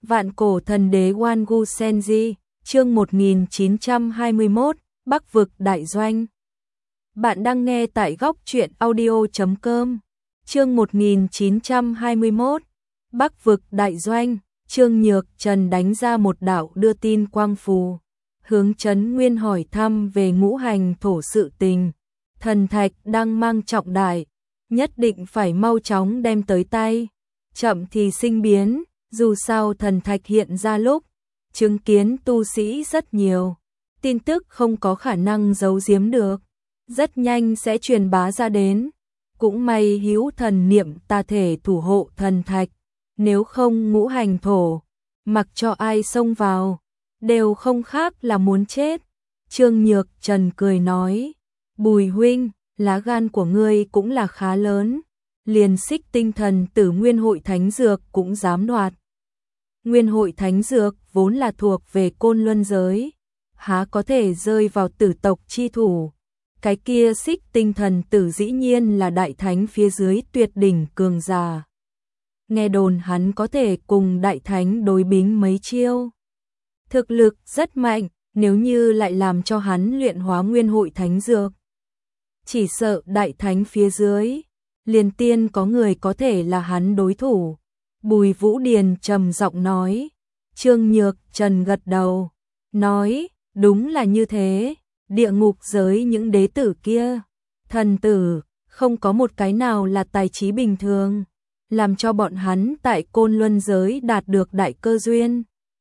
Vạn cổ thần đế Wangu Senji, chương 1921, Bắc vực đại doanh. Bạn đang nghe tại góc truyện audio.com. Chương 1921, Bắc vực đại doanh. Trương Nhược Trần đánh ra một đạo đưa tin quang phù, hướng Trấn Nguyên hỏi thăm về ngũ hành thổ sự tình. Thần thạch đang mang trọng đại, nhất định phải mau chóng đem tới tay, chậm thì sinh biến. Dù sao thần thạch hiện ra lúc chứng kiến tu sĩ rất nhiều, tin tức không có khả năng giấu giếm được, rất nhanh sẽ truyền bá ra đến. Cũng may hữu thần niệm ta thể thủ hộ thần thạch, nếu không ngũ hành thổ, mặc cho ai xông vào, đều không khác là muốn chết. Trương Nhược Trần cười nói, Bùi huynh, lá gan của ngươi cũng là khá lớn, liền Xích Tinh Thần Tử Nguyên Hội Thánh Dược cũng dám đoạt. Nguyên Hội Thánh Dược vốn là thuộc về Côn Luân giới, há có thể rơi vào tử tộc chi thủ. Cái kia Xích Tinh Thần Tử dĩ nhiên là đại thánh phía dưới tuyệt đỉnh cường giả. Nghe đồn hắn có thể cùng đại thánh đối bính mấy chiêu. Thực lực rất mạnh, nếu như lại làm cho hắn luyện hóa Nguyên Hội Thánh Dược, chỉ sợ đại thánh phía dưới, liền tiên có người có thể là hắn đối thủ. Bùi Vũ Điền trầm giọng nói. Trương Nhược Trần gật đầu, nói, đúng là như thế, địa ngục giới những đế tử kia, thần tử, không có một cái nào là tài trí bình thường, làm cho bọn hắn tại Côn Luân giới đạt được đại cơ duyên,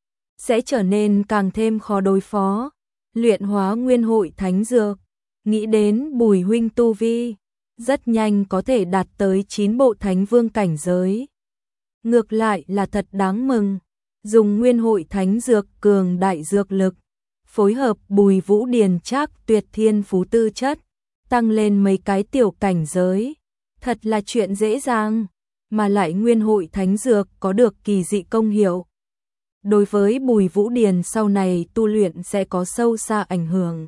sẽ trở nên càng thêm khó đối phó. Luyện hóa Nguyên Hội Thánh Dược, nghĩ đến Bùi huynh tu vi, rất nhanh có thể đạt tới 9 bộ thánh vương cảnh giới. Ngược lại là thật đáng mừng, dùng Nguyên Hội Thánh Dược cường đại dược lực, phối hợp Bùi Vũ Điền Trác tuyệt thiên phú tư chất, tăng lên mấy cái tiểu cảnh giới, thật là chuyện dễ dàng, mà lại Nguyên Hội Thánh Dược có được kỳ dị công hiệu. Đối với Bùi Vũ Điền sau này tu luyện sẽ có sâu xa ảnh hưởng.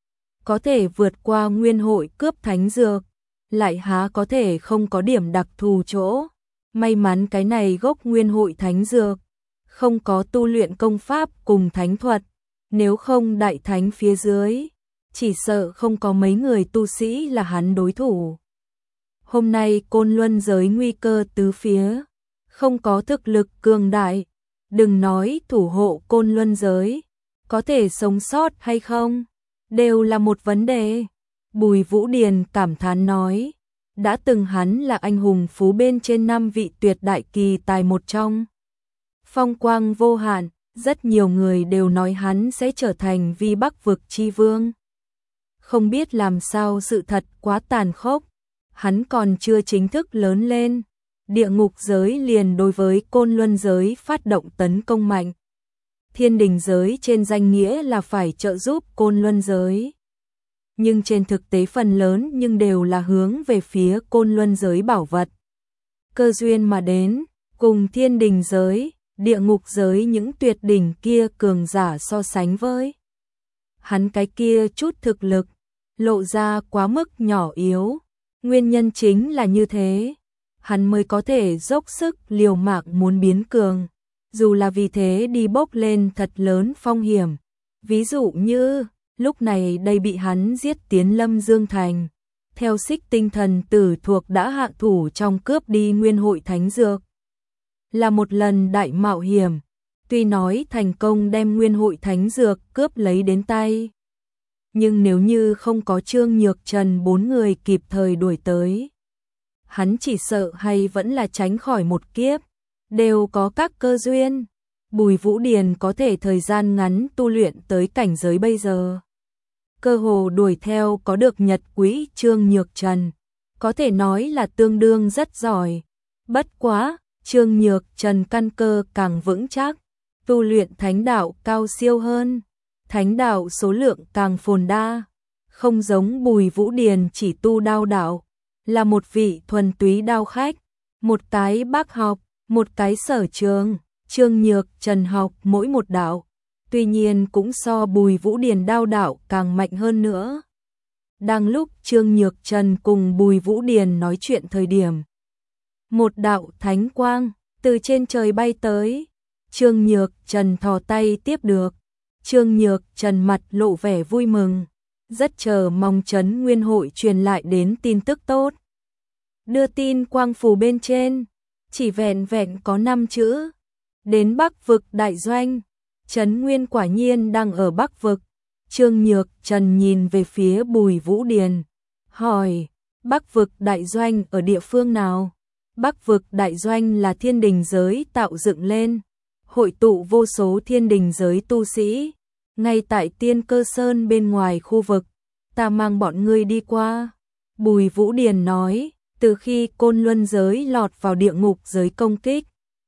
Có thể vượt qua Nguyên Hội cướp Thánh Dược, lại há có thể không có điểm đặc thù chỗ. May mắn cái này gốc Nguyên Hội Thánh Dược không có tu luyện công pháp cùng thánh thuật, nếu không đại thánh phía dưới, chỉ sợ không có mấy người tu sĩ là hắn đối thủ. Hôm nay Côn Luân giới nguy cơ tứ phía, không có thực lực cường đại, đừng nói thủ hộ Côn Luân giới, có thể sống sót hay không, đều là một vấn đề. Bùi Vũ Điền cảm thán nói, đã từng hắn là anh hùng phú bên trên 5 vị tuyệt đại kỳ tài một trong. Phong quang vô hạn, rất nhiều người đều nói hắn sẽ trở thành vi Bắc vực chi vương. Không biết làm sao sự thật quá tàn khốc, hắn còn chưa chính thức lớn lên, địa ngục giới liền đối với Côn Luân giới phát động tấn công mạnh. Thiên đình giới trên danh nghĩa là phải trợ giúp Côn Luân giới, nhưng trên thực tế phần lớn nhưng đều là hướng về phía Côn Luân giới bảo vật. Cơ duyên mà đến, cùng thiên đình giới, địa ngục giới những tuyệt đỉnh kia cường giả so sánh với hắn cái kia chút thực lực, lộ ra quá mức nhỏ yếu. Nguyên nhân chính là như thế, hắn mới có thể dốc sức liều mạng muốn biến cường, dù là vì thế đi bốc lên thật lớn phong hiểm. Ví dụ như lúc này đây bị hắn giết tiến Lâm Dương Thành, theo Xích Tinh Thần Tử thuộc đã hạ thủ trong cướp đi Nguyên Hội Thánh Dược, là một lần đại mạo hiểm. Tuy nói thành công đem Nguyên Hội Thánh Dược cướp lấy đến tay, nhưng nếu như không có Trương Nhược Trần 4 người kịp thời đuổi tới, hắn chỉ sợ hay vẫn là tránh khỏi một kiếp. Đều có các cơ duyên, Bùi Vũ Điền có thể thời gian ngắn tu luyện tới cảnh giới bây giờ, cơ hồ đuổi theo có được nhật quỹ Trương Nhược Trần, có thể nói là tương đương rất giỏi. Bất quá, Trương Nhược Trần căn cơ càng vững chắc, tu luyện thánh đạo cao siêu hơn, thánh đạo số lượng càng phồn đa, không giống Bùi Vũ Điền chỉ tu đao đạo, là một vị thuần túy đao khách, một cái bác học, một cái sở trường. Trương Nhược Trần học mỗi một đạo, tuy nhiên cũng so Bùi Vũ Điền đao đạo càng mạnh hơn nữa. Đang lúc Trương Nhược Trần cùng Bùi Vũ Điền nói chuyện thời điểm, một đạo thánh quang từ trên trời bay tới, Trương Nhược Trần thò tay tiếp được. Trương Nhược Trần mặt lộ vẻ vui mừng, rất chờ mong Trấn Nguyên hội truyền lại đến tin tức tốt. Đưa tin quang phù bên trên, chỉ vẹn vẹn có 5 chữ. Đến Bắc vực đại doanh, Trấn Nguyên quả nhiên đang ở Bắc vực. Trương Nhược Trần nhìn về phía Bùi Vũ Điền, hỏi, Bắc vực đại doanh ở địa phương nào? Bắc vực đại doanh là thiên đình giới tạo dựng lên, hội tụ vô số thiên đình giới tu sĩ, ngay tại Tiên Cơ Sơn bên ngoài khu vực, ta mang bọn ngươi đi qua. Bùi Vũ Điền nói, từ khi Côn Luân giới lọt vào địa ngục giới công kích,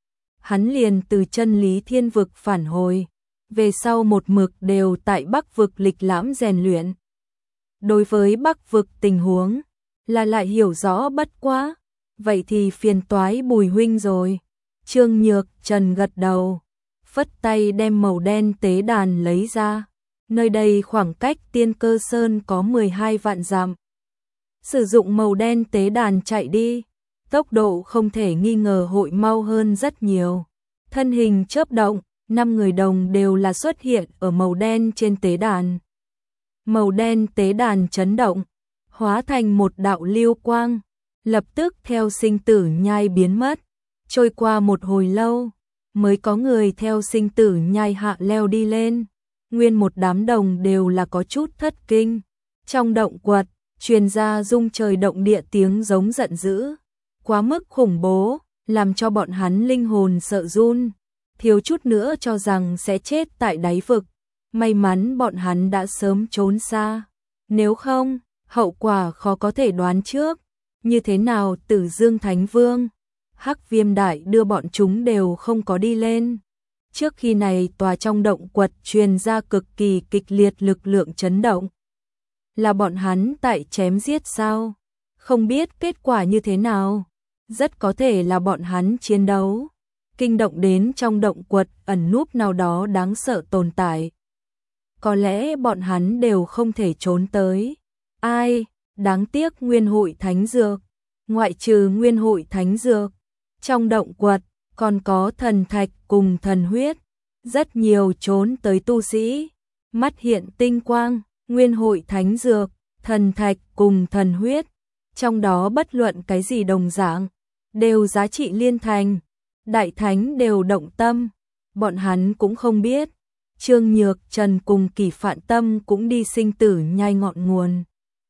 hắn liền từ chân lý thiên vực phản hồi, về sau một mực đều tại Bắc vực lịch lãm rèn luyện. Đối với Bắc vực tình huống, là lại hiểu rõ bất quá, vậy thì phiền toái Bùi huynh rồi. Trương Nhược Trần gật đầu, phất tay đem màu đen tế đàn lấy ra. Nơi đây khoảng cách Tiên Cơ Sơn có 12 vạn dặm. Sử dụng màu đen tế đàn chạy đi, tốc độ không thể nghi ngờ hội mau hơn rất nhiều. Thân hình chớp động, 5 người đồng đều là xuất hiện ở màu đen trên tế đàn. Màu đen tế đàn chấn động, hóa thành một đạo lưu quang, lập tức theo sinh tử nhai biến mất. Trôi qua một hồi lâu, mới có người theo sinh tử nhai hạ leo đi lên. Nguyên một đám đồng đều là có chút thất kinh. Trong động quật, truyền ra rung trời động địa tiếng giống giận dữ, quá mức khủng bố, làm cho bọn hắn linh hồn sợ run, thiếu chút nữa cho rằng sẽ chết tại đáy vực. May mắn bọn hắn đã sớm trốn xa, nếu không, hậu quả khó có thể đoán trước. Như thế nào Tử Dương Thánh Vương, Hắc Viêm Đại đưa bọn chúng đều không có đi lên. Trước khi này tòa trong động quật truyền ra cực kỳ kịch liệt lực lượng chấn động. Là bọn hắn tại chém giết sao? Không biết kết quả như thế nào. Rất có thể là bọn hắn chiến đấu, kinh động đến trong động quật ẩn núp nào đó đáng sợ tồn tại. Có lẽ bọn hắn đều không thể trốn tới. Ai, đáng tiếc Nguyên Hội Thánh Dược. Ngoại trừ Nguyên Hội Thánh Dược, trong động quật còn có thần thạch cùng thần huyết. Rất nhiều trốn tới tu sĩ, mắt hiện tinh quang, Nguyên Hội Thánh Dược, thần thạch cùng thần huyết. Trong đó bất luận cái gì đồng dạng, đều giá trị liên thành. Đại thánh đều động tâm, bọn hắn cũng không biết. Trương Nhược Trần cùng Kỳ Phạn Tâm cũng đi sinh tử nhai ngọn nguồn.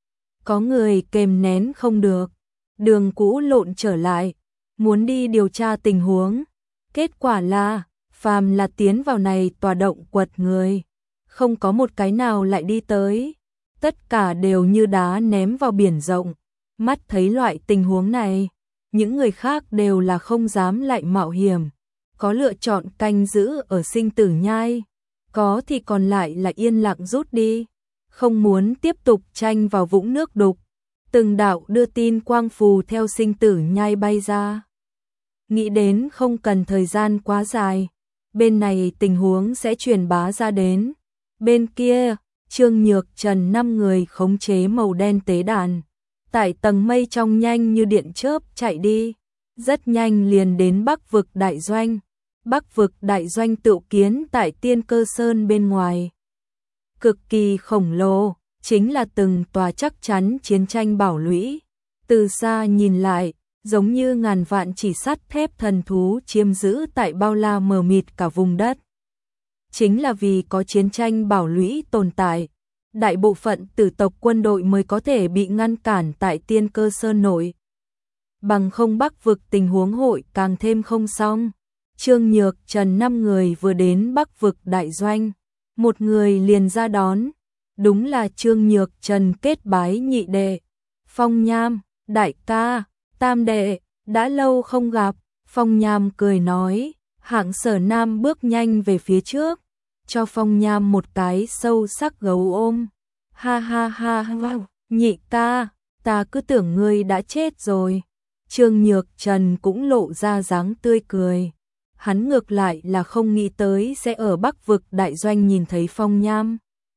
Có người kềm nén không được, đường cũ lộn trở lại, muốn đi điều tra tình huống. Kết quả là, phàm là tiến vào này tòa động quật người, không có một cái nào lại đi tới. Tất cả đều như đá ném vào biển rộng. Mắt thấy loại tình huống này, những người khác đều là không dám lại mạo hiểm. Có lựa chọn canh giữ ở sinh tử nhai, có thì còn lại là yên lặng rút đi, không muốn tiếp tục tranh vào vũng nước đục. Từng đạo đưa tin quang phù theo sinh tử nhai bay ra. Nghĩ đến không cần thời gian quá dài, bên này tình huống sẽ truyền bá ra đến. Bên kia, Trương Nhược Trần 5 người khống chế màu đen tế đàn, tại tầng mây trong nhanh như điện chớp chạy đi, rất nhanh liền đến Bắc vực đại doanh. Bắc vực đại doanh tựu kiến tại Tiên Cơ Sơn bên ngoài. Cực kỳ khổng lồ, chính là từng tòa chắc chắn chiến tranh bảo lũy. Từ xa nhìn lại, giống như ngàn vạn chỉ sắt thép thần thú chiếm giữ tại bao la mờ mịt cả vùng đất. Chính là vì có chiến tranh bảo lũy tồn tại, đại bộ phận tử tộc quân đội mới có thể bị ngăn cản tại Tiên Cơ Sơn nội. Bằng không Bắc vực tình huống hội càng thêm không xong. Trương Nhược Trần 5 người vừa đến Bắc vực đại doanh, một người liền ra đón, đúng là Trương Nhược Trần kết bái nhị đệ. Phong Nham, đại ca, tam đệ, đã lâu không gặp. Phong Nham cười nói, Hạng Sở Nam bước nhanh về phía trước, cho Phong Nham một cái sâu sắc gấu ôm. Ha ha ha ha, nhị ca, ta cứ tưởng ngươi đã chết rồi. Trương Nhược Trần cũng lộ ra dáng tươi cười. Hắn ngược lại là không nghĩ tới sẽ ở Bắc vực đại doanh nhìn thấy Phong Nham.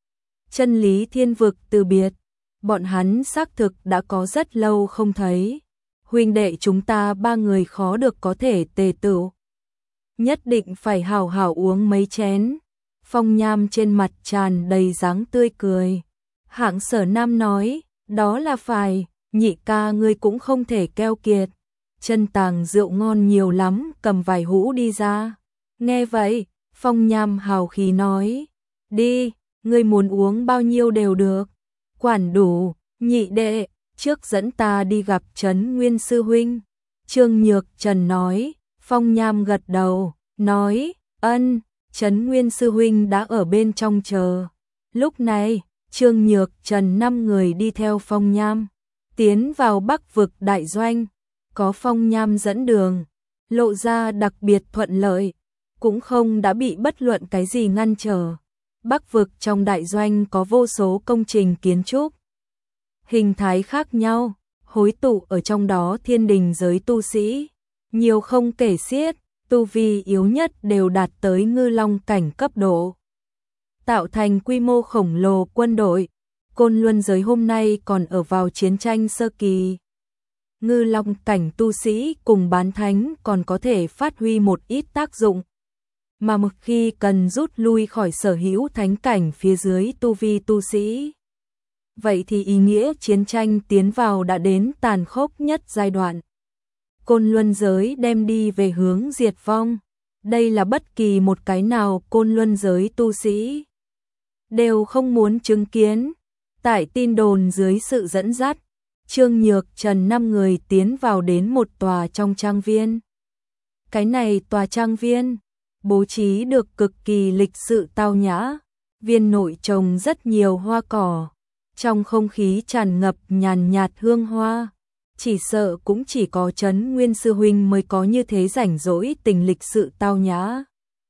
Chân lý thiên vực từ biệt, bọn hắn xác thực đã có rất lâu không thấy. Huynh đệ chúng ta 3 người khó được có thể tề tựu. nhất định phải hảo hảo uống mấy chén. Phong Nham trên mặt tràn đầy dáng tươi cười. Hạng Sở Nam nói, đó là phải, nhị ca ngươi cũng không thể keo kiệt. Chân tàng rượu ngon nhiều lắm, cầm vài hũ đi ra. Nghe vậy, Phong Nham hào khí nói, đi, ngươi muốn uống bao nhiêu đều được. Quản đủ, nhị đệ, trước dẫn ta đi gặp Trấn Nguyên sư huynh. Trương Nhược Trần nói. Phong Nham gật đầu, nói, ân, Trấn Nguyên sư huynh đã ở bên trong chờ. Lúc này, Trương Nhược Trần 5 người đi theo Phong Nham, tiến vào Bắc vực đại doanh, có Phong Nham dẫn đường, lộ ra đặc biệt thuận lợi, cũng không đã bị bất luận cái gì ngăn trở. Bắc vực trong đại doanh có vô số công trình kiến trúc, hình thái khác nhau, hối tụ ở trong đó thiên đình giới tu sĩ, nhiều không kể xiết, tu vi yếu nhất đều đạt tới ngư long cảnh cấp độ, tạo thành quy mô khổng lồ quân đội. Côn Luân giới hôm nay còn ở vào chiến tranh sơ kỳ. Ngư long cảnh tu sĩ cùng bán thánh còn có thể phát huy một ít tác dụng, mà một khi cần rút lui khỏi sở hữu thánh cảnh phía dưới tu vi tu sĩ, vậy thì ý nghĩa chiến tranh tiến vào đã đến tàn khốc nhất giai đoạn. Côn Luân giới đem đi về hướng diệt vong. Đây là bất kỳ một cái nào Côn Luân giới tu sĩ đều không muốn chứng kiến. Tại tin đồn dưới sự dẫn dắt, Trương Nhược Trần 5 người tiến vào đến một tòa trong trang viên. Cái này tòa trang viên bố trí được cực kỳ lịch sự tao nhã, viên nội trồng rất nhiều hoa cỏ, trong không khí tràn ngập nhàn nhạt hương hoa. Chỉ sợ cũng chỉ có Trấn Nguyên sư huynh mới có như thế rảnh rỗi tình lịch sự tao nhã.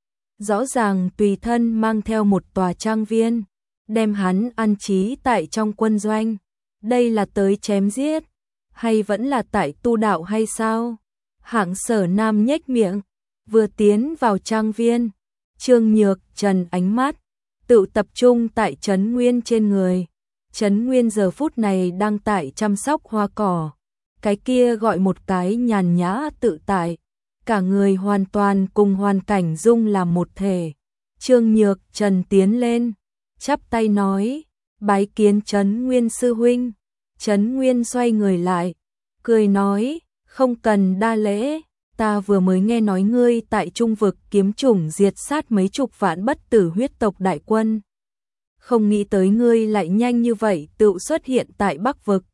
Rõ ràng tùy thân mang theo một tòa trang viên, đem hắn an trí tại trong quân doanh. Đây là tới chém giết, hay vẫn là tại tu đạo hay sao? Hạng Sở Nam nhếch miệng, vừa tiến vào trang viên, Trương Nhược Trần ánh mắt tự tập trung tại Trấn Nguyên trên người. Trấn Nguyên giờ phút này đang tại chăm sóc hoa cỏ, cái kia gọi một cái nhàn nhã tự tại, cả người hoàn toàn cùng hoàn cảnh dung làm một thể. Trương Nhược Trần tiến lên, chắp tay nói, bái kiến Trấn Nguyên sư huynh. Trấn Nguyên xoay người lại, cười nói, không cần đa lễ, ta vừa mới nghe nói ngươi tại Trung vực kiếm chủng diệt sát mấy chục vạn bất tử huyết tộc đại quân. Không nghĩ tới ngươi lại nhanh như vậy tự xuất hiện tại Bắc vực.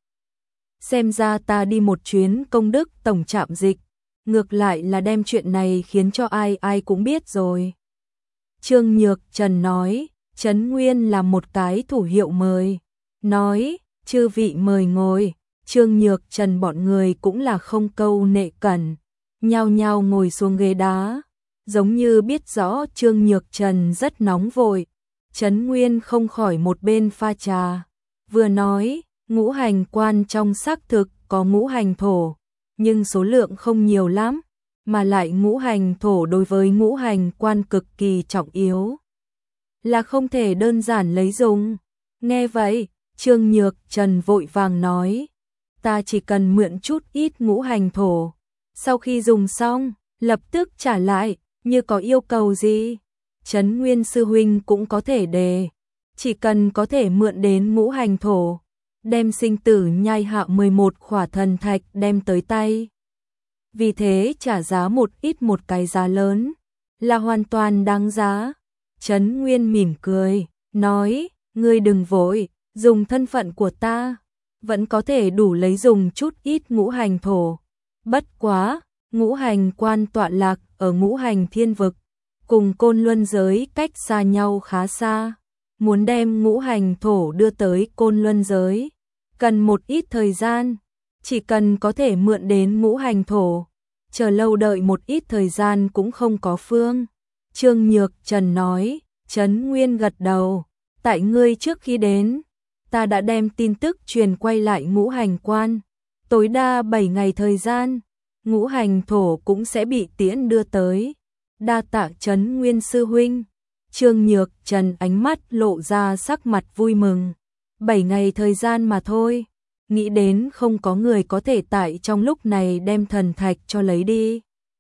Xem ra ta đi một chuyến công đức tổng trạm dịch, ngược lại là đem chuyện này khiến cho ai ai cũng biết rồi. Trương Nhược Trần nói, Trấn Nguyên là một cái thủ hiệu mời, nói, chư vị mời ngồi. Trương Nhược Trần bọn người cũng là không câu nệ cẩn, nhao nhao ngồi xuống ghế đá, giống như biết rõ Trương Nhược Trần rất nóng vội. Trấn Nguyên không khỏi một bên pha trà, vừa nói, ngũ hành quan trong xác thực có ngũ hành thổ, nhưng số lượng không nhiều lắm, mà lại ngũ hành thổ đối với ngũ hành quan cực kỳ trọng yếu, là không thể đơn giản lấy dùng. Nghe vậy, Trương Nhược Trần vội vàng nói, ta chỉ cần mượn chút ít ngũ hành thổ, sau khi dùng xong, lập tức trả lại, như có yêu cầu gì, Trấn Nguyên sư huynh cũng có thể đề, chỉ cần có thể mượn đến ngũ hành thổ, đem sinh tử nhai hạ 11 khỏa thần thạch đem tới tay. Vì thế trả giá một ít một cái giá lớn, là hoàn toàn đáng giá. Trấn Nguyên mỉm cười, nói, ngươi đừng vội, dùng thân phận của ta, vẫn có thể đủ lấy dùng chút ít ngũ hành thổ. Bất quá, ngũ hành quan tọa lạc ở ngũ hành thiên vực, cùng Côn Luân giới cách xa nhau khá xa. Muốn đem ngũ hành thổ đưa tới Côn Luân giới, cần một ít thời gian, chỉ cần có thể mượn đến ngũ hành thổ, chờ lâu đợi một ít thời gian cũng không có phương. Trương Nhược Trần nói, Trấn Nguyên gật đầu, tại ngươi trước khi đến, ta đã đem tin tức truyền quay lại ngũ hành quan, tối đa 7 ngày thời gian, ngũ hành thổ cũng sẽ bị tiễn đưa tới. Đa tạ Trấn Nguyên sư huynh. Trương Nhược Trần ánh mắt lộ ra sắc mặt vui mừng. 7 ngày thời gian mà thôi, nghĩ đến không có người có thể tại trong lúc này đem thần thạch cho lấy đi.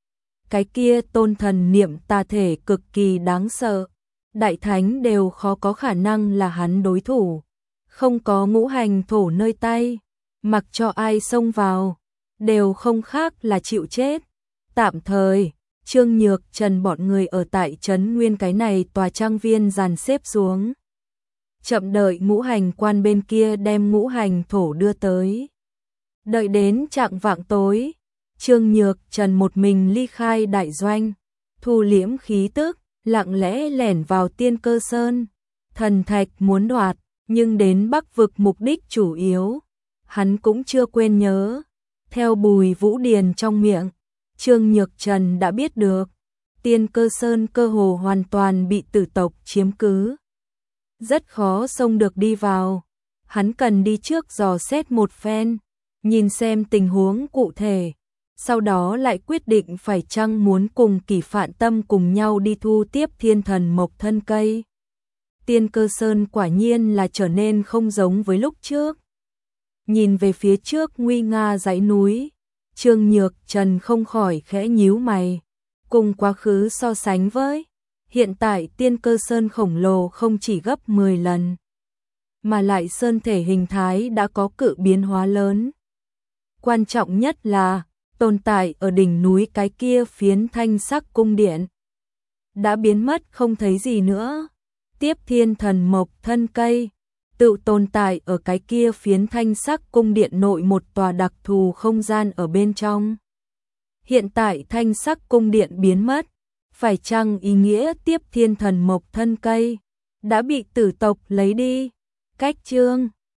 cái kia tôn thần niệm tà thể cực kỳ đáng sợ, đại thánh đều khó có khả năng là hắn đối thủ, không có ngũ hành thổ nơi tay, mặc cho ai xông vào, đều không khác là chịu chết. Tạm thời, Trương Nhược Trần bọn người ở tại trấn Nguyên cái này tòa trang viên dàn xếp xuống. Chậm đợi ngũ hành quan bên kia đem ngũ hành thổ đưa tới. Đợi đến chạng vạng tối, Trương Nhược Trần một mình ly khai đại doanh, thu liễm khí tức, lặng lẽ lẻn vào Tiên Cơ Sơn. Thần thạch muốn đoạt, nhưng đến Bắc vực mục đích chủ yếu, hắn cũng chưa quên nhớ. Theo Bùi Vũ Điền trong miệng, Trương Nhược Trần đã biết được, Tiên Cơ Sơn cơ hồ hoàn toàn bị tử tộc chiếm cứ. Rất khó xông được đi vào, hắn cần đi trước dò xét một phen, nhìn xem tình huống cụ thể, sau đó lại quyết định phải chăng muốn cùng Kỷ Phạn Tâm cùng nhau đi thu tiếp thiên thần mộc thân cây. Tiên Cơ Sơn quả nhiên là trở nên không giống với lúc trước. Nhìn về phía trước nguy nga dãy núi, Trương Nhược Trần không khỏi khẽ nhíu mày, cùng quá khứ so sánh với, hiện tại Tiên Cơ Sơn khổng lồ không chỉ gấp 10 lần, mà lại sơn thể hình thái đã có cự biến hóa lớn. Quan trọng nhất là, tồn tại ở đỉnh núi cái kia phiến thanh sắc cung điện đã biến mất không thấy gì nữa. Tiếp thiên thần mộc thân cây, tự tồn tại ở cái kia phiến thanh sắc cung điện nội một tòa đặc thù không gian ở bên trong. Hiện tại thanh sắc cung điện biến mất, phải chăng ý nghĩa tiếp thiên thần mộc thân cây đã bị tử tộc lấy đi? Cách chương